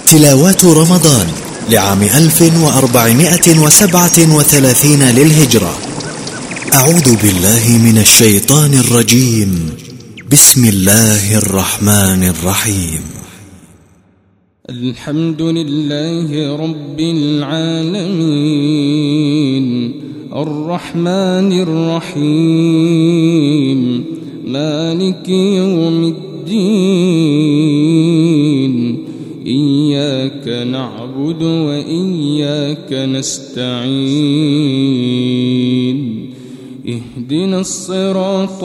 تلاوات رمضان لعام 1437 للهجرة. أعوذ بالله من الشيطان الرجيم. بسم الله الرحمن الرحيم. الحمد لله رب العالمين الرحمن الرحيم مالك يوم الدين إياك نعبد وإياك نستعين اهدنا الصراط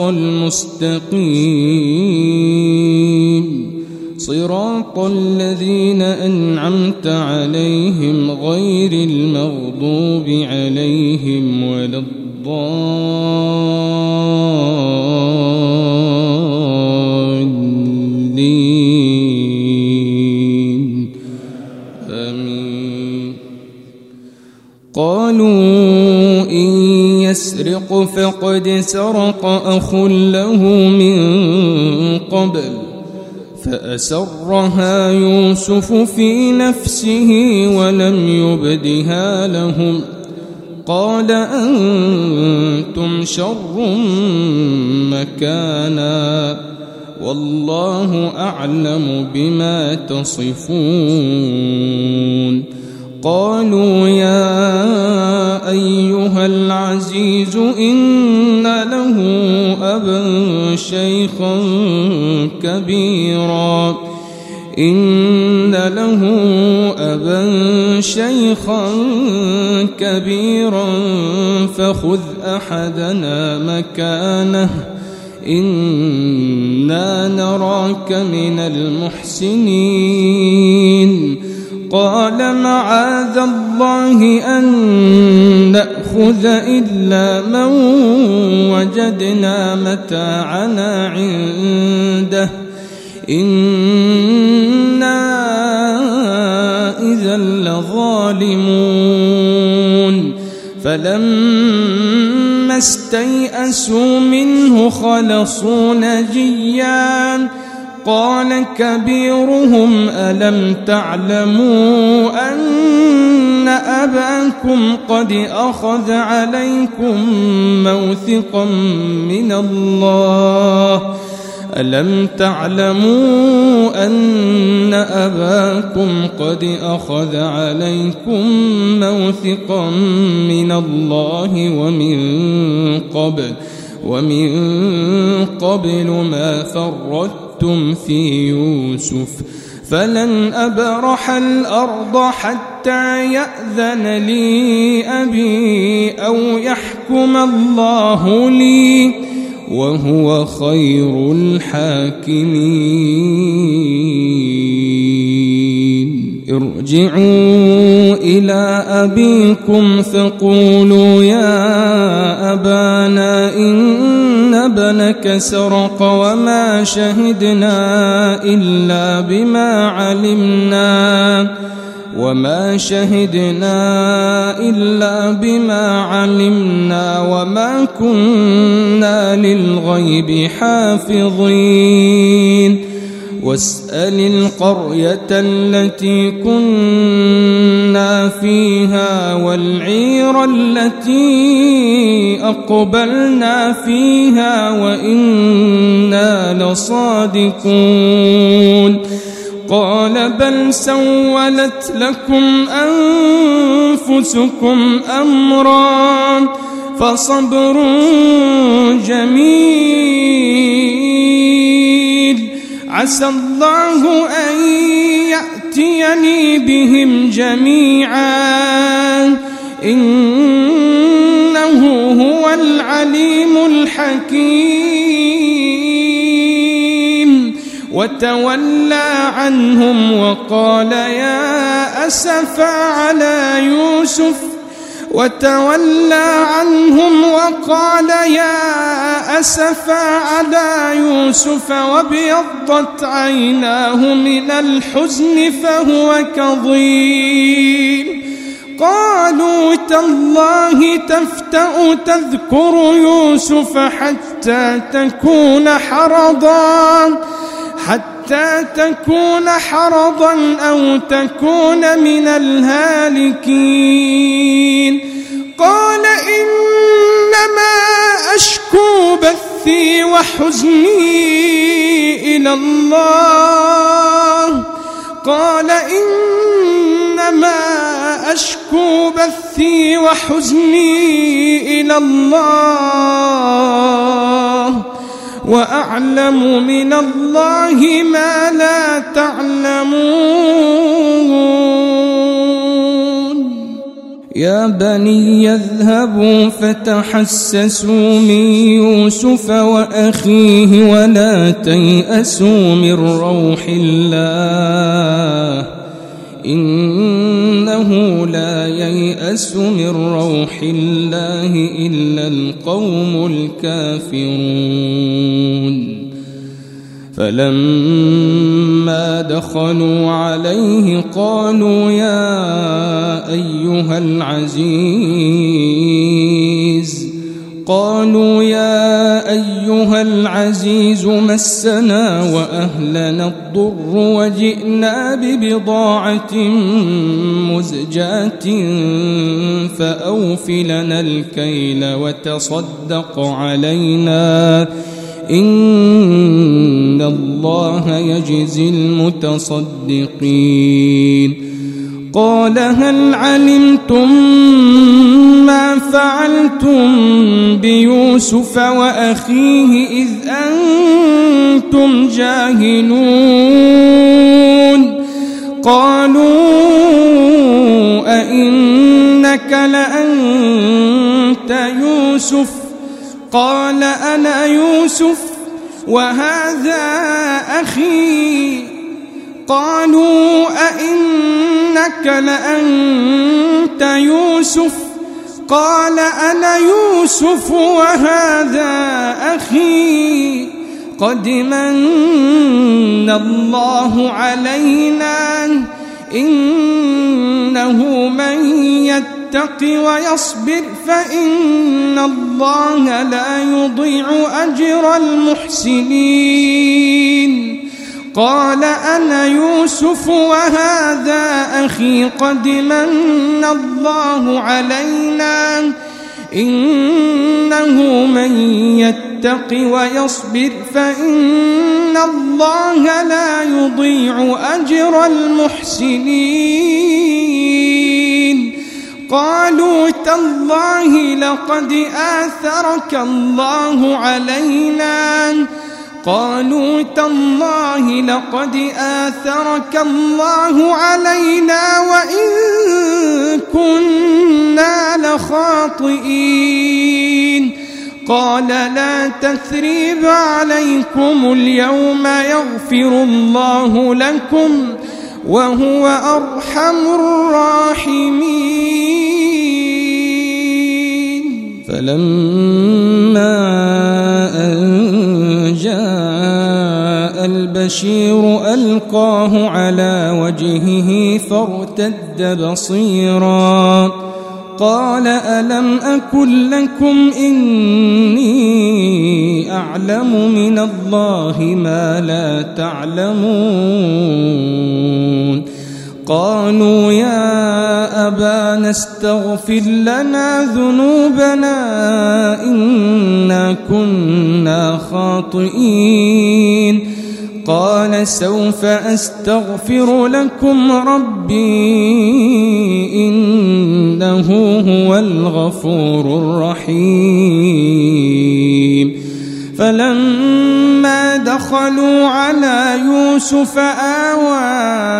المستقيم صراط الذين أنعمت عليهم غير المغضوب عليهم ولا الضالين آمين. قالوا إن يسرق فقد سرق أخ له من قبل فأسرها يوسف في نفسه ولم يبدها لهم قال أنتم شر مكانا والله أعلم بما تصفون. قالوا يا أيها العزيز إن له أبا شيخا كبيرا فخذ أحدنا مكانه إنا نراك من المحسنين. قال معاذ الله أن نأخذ إلا من وجدنا متاعنا عنده إنا إذا لظالمون. فلما استيئسوا منه خلصوا نجيا قال كبيرهم ألم تعلموا أن أباكم قد أخذ عليكم موثقا من الله ألم تعلموا أن أباكم قد أخذ عليكم موثقا من الله ومن قبل ما فرطتم في يوسف فلن أبرح الأرض حتى يأذن لي أبي أو يحكم الله لي وهو خير الحاكمين. ارجعوا إلى أبيكم فقولوا يا أبانا إن ابنك سرق وما شهدنا إلا بما علمنا وما كنا للغيب حافظين. واسأل القرية التي كنا فيها والعير التي أقبلنا فيها وإنا لصادقون. قال بل سولت لكم أنفسكم أمرا فصبر جميل عسى الله أن يأتيني بهم جميعا إنه هو العليم الحكيم. وتولى عنهم وقال يا أسفا على يوسف وابيضت عيناه من الحزن فهو كظيم. قالوا تالله تفتأ تذكر يوسف حتى حتى تكون حرضا أو تكون من الهالكين قال إنما أشكو بثي وحزني إلى الله قال إنما أشكو بثي وحزني إلى الله وأعلم من الله ما لا تعلمون يا بني اذهبوا فتحسسوا من يوسف وأخيه ولا تيأسوا من روح الله إنه لا ييأس من روح الله إلا القوم الكافرون فلما دخلوا عليه قالوا يا أيها العزيز مسنا وأهلنا الضر وجئنا ببضاعة مزجاة فأوف لنا الكيل وتصدق علينا إن الله يجزي المتصدقين قال هل علمتم ما فعلتم بيوسف وأخيه إذ أنتم جاهلون قالوا أئنك لأنت يوسف قال أنا يوسف وهذا أخي قالوا أئنك لأنت يوسف قال أنا يوسف وهذا أخي قد من الله علينا إنه من يتق ويصبر فإن الله لا يضيع أجر المحسنين قال أنا يوسف وهذا أخي قد من الله علينا إنه من يتق ويصبر فإن الله لا يضيع أجر المحسنين قالوا تالله لقد آثرك الله علينا وإن كنا لخاطئين قال لا تثريب عليكم اليوم يغفر الله لكم وهو أرحم الراحمين فلما أن جاء البشير ألقاه على وجهه فارتد بصيرا قال ألم أقل لكم إني أعلم من الله ما لا تعلمون قالوا يا أبانا استغفر لنا ذنوبنا إنا كنا خاطئين قال سوف أستغفر لكم ربي إنه هو الغفور الرحيم فلما دخلوا على يوسف آوى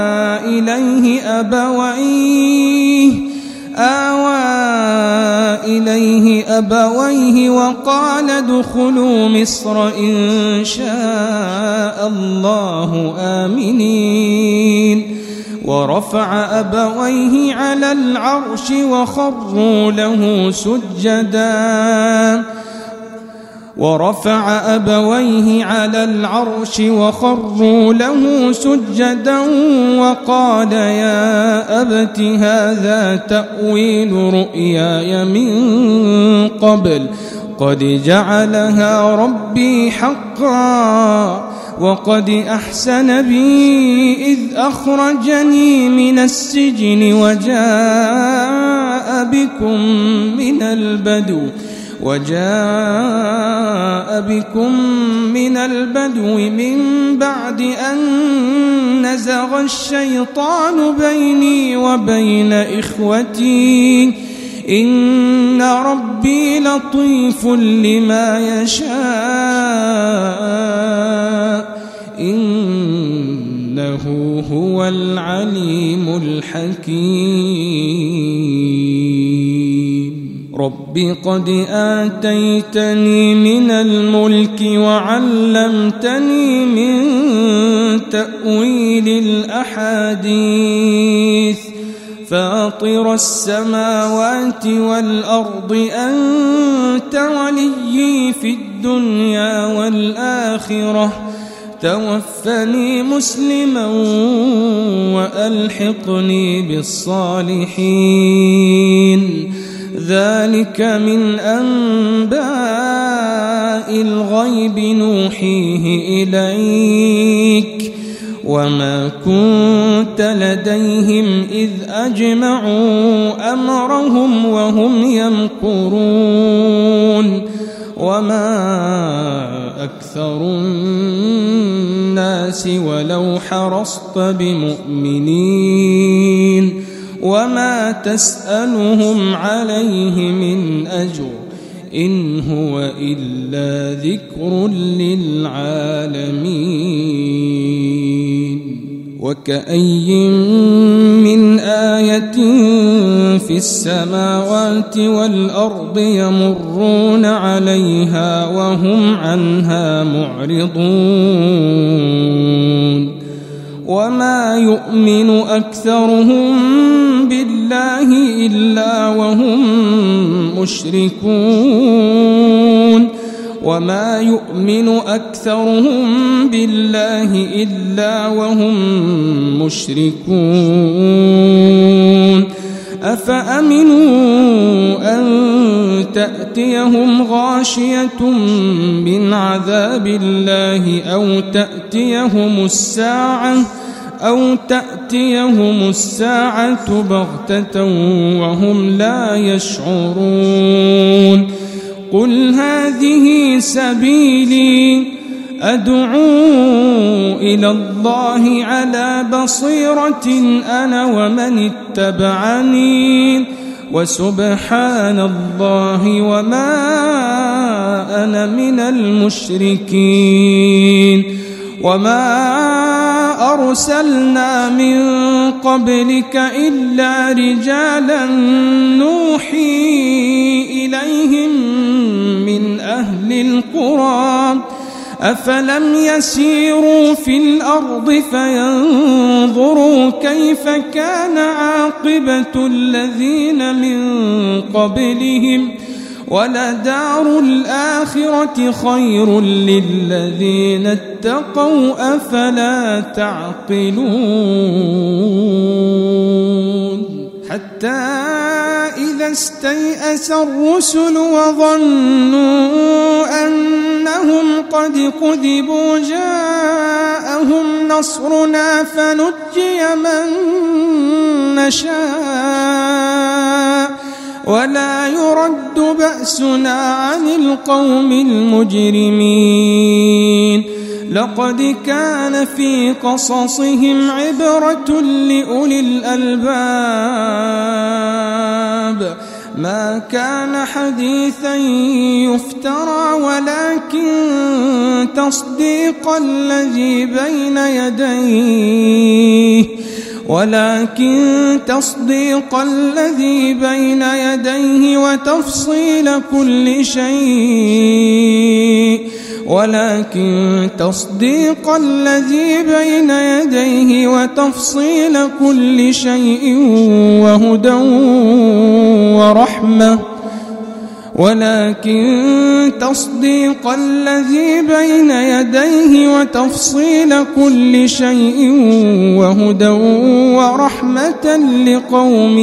إليه أبويه وقال ادخلوا مصر إن شاء الله آمنين ورفع أبويه على العرش وخروا له سجدا وقال يا أبت هذا تأويل رؤياي من قبل قد جعلها ربي حقا وقد أحسن بي إذ أخرجني من السجن وجاء بكم من البدو من بعد أن نزغ الشيطان بيني وبين إخوتي إن ربي لطيف لما يشاء إنه هو العليم الحكيم رب قد آتيتني من الملك وعلمتني من تأويل الأحاديث فاطر السماوات والأرض أنت وليي في الدنيا والآخرة توفني مسلما وألحقني بالصالحين ذلك من أنباء الغيب نوحيه إليك وما كنت لديهم إذ أجمعوا أمرهم وهم يمكرون وما أكثر الناس ولو حرصت بمؤمنين وما تسألهم عليه من أجر إن هو إلا ذكر للعالمين وكأي من آية في السماوات والأرض يمرون عليها وهم عنها معرضون وما يؤمن أكثرهم بالله إلا وهم مشركون وما يؤمن أكثرهم بالله إلا وهم مشركون أفأمنوا أن تأتيهم غاشية من عذاب الله أو تأتيهم الساعة بغتة وهم لا يشعرون قل هذه سبيلي أدعو إلى الله على بصيرة أنا ومن اتبعني وسبحان الله وما أنا من المشركين وما أرسلنا من قبلك إلا رجالا نوحي إليهم من أهل القرى أفلم يسيروا في الأرض فينظروا كيف كان عاقبة الذين من قبلهم ولدار الآخرة خير للذين اتقوا أفلا تعقلون حتى إذا استيأس الرسل وظنوا أنهم قد كذبوا جاءهم نصرنا فنجي من نشاء ولا يرد بأسنا عن القوم المجرمين لقد كان في قصصهم عبرة لأولي الألباب ما كان حديثا يفترى ولكن تصديق الذي بين يديه وتفصيل كل شيء وهدى ورحمة ولكن تصديق الذي بين يديه وتفصيل كل شيء وهدى ورحمة لقوم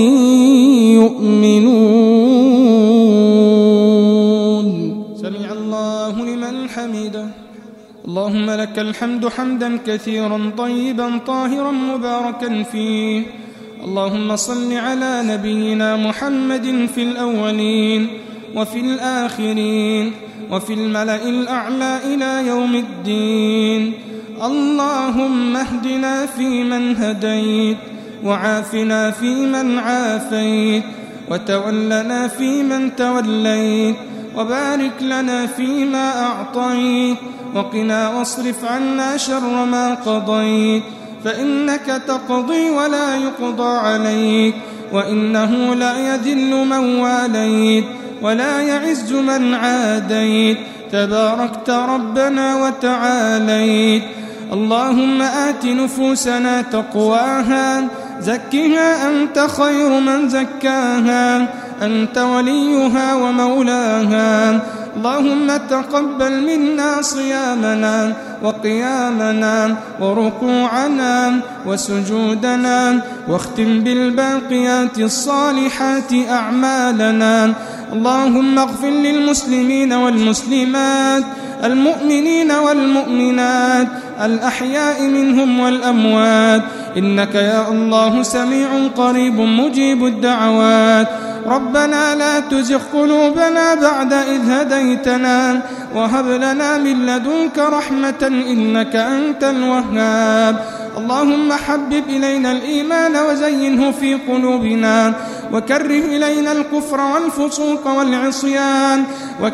يؤمنون سمع الله لمن حمده اللهم لك الحمد حمدا كثيرا طيبا طاهرا مباركا فيه. اللهم صل على نبينا محمد في الأولين وفي الآخرين وفي الملأ الأعلى إلى يوم الدين. اللهم اهدنا فيمن هديت، وعافنا فيمن عافيت، وتولنا فيمن توليت، وبارك لنا فيما أعطيت، وقنا واصرف عنا شر ما قضيت، فإنك تقضي ولا يقضى عليك، وإنه لا يذل من واليت ولا يعز من عاديت، تباركت ربنا وتعاليت. اللهم آت نفوسنا تقواها، زكها أنت خير من زكاها، أنت وليها ومولاها. اللهم تقبل منا صيامنا وقيامنا وركوعنا وسجودنا، واختم بالباقيات الصالحات أعمالنا. اللهم اغفر للمسلمين والمسلمات، المؤمنين والمؤمنات، الأحياء منهم والأموات، إنك يا الله سميع قريب مجيب الدعوات. ربنا لا تزغ قلوبنا بعد إذ هديتنا، وهب لنا من لدنك رحمة إنك أنت الوهاب. اللهم حبب إلينا الإيمان وزينه في قلوبنا، وكره إلينا الكفر والفسوق والعصيان،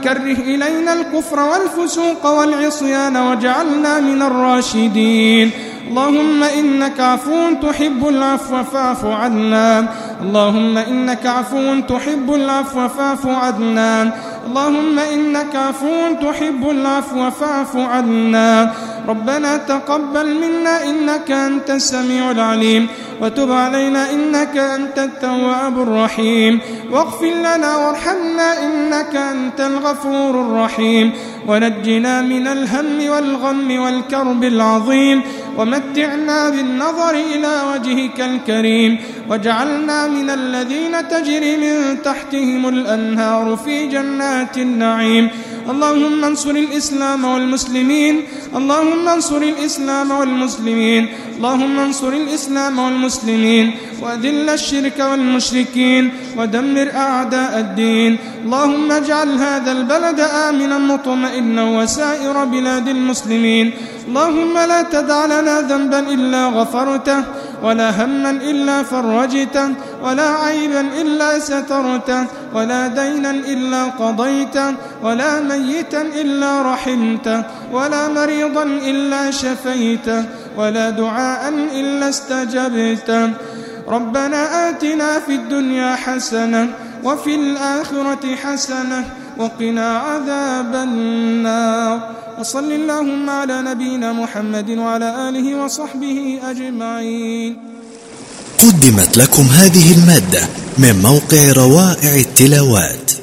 واجعلنا من الراشدين. اللهم إنك عفو تحب العفو فاعف عنا. اللهم إنك عفو تحب العفو فاعف عنا. اللهم إنك عفو تحب العفو فاعف عنا. ربنا تقبل منا إنك أنت السميع العليم، وتب علينا إنك أنت التواب الرحيم، واغفر لنا وارحمنا إنك أنت الغفور الرحيم، ونجنا من الهم والغم والكرب العظيم، ومتعنا بالنظر إلى وجهك الكريم، واجعلنا من الذين تجري من تحتهم الأنهار في جنات النعيم. اللهم انصر الإسلام والمسلمين، اللهم انصر الإسلام والمسلمين، اللهم انصر الإسلام والمسلمين، وأذل الشرك والمشركين، ودمر أعداء الدين. اللهم اجعل هذا البلد آمنا مطمئنا وسائر بلاد المسلمين. اللهم لا تدع لنا ذنبا إلا غفرته، ولا هما إلا فرجته، ولا عيبا إلا سترته، ولا دينا إلا قضيته، ولا ميتا إلا رحمته، ولا مريضا إلا شفيته، ولا دعاء إلا استجبته. ربنا آتنا في الدنيا حسنة وفي الآخرة حسنة وقنا عذاب النار. وصل اللهم على نبينا محمد وعلى آله وصحبه أجمعين. قدمت لكم هذه المادة من موقع روائع التلاوات.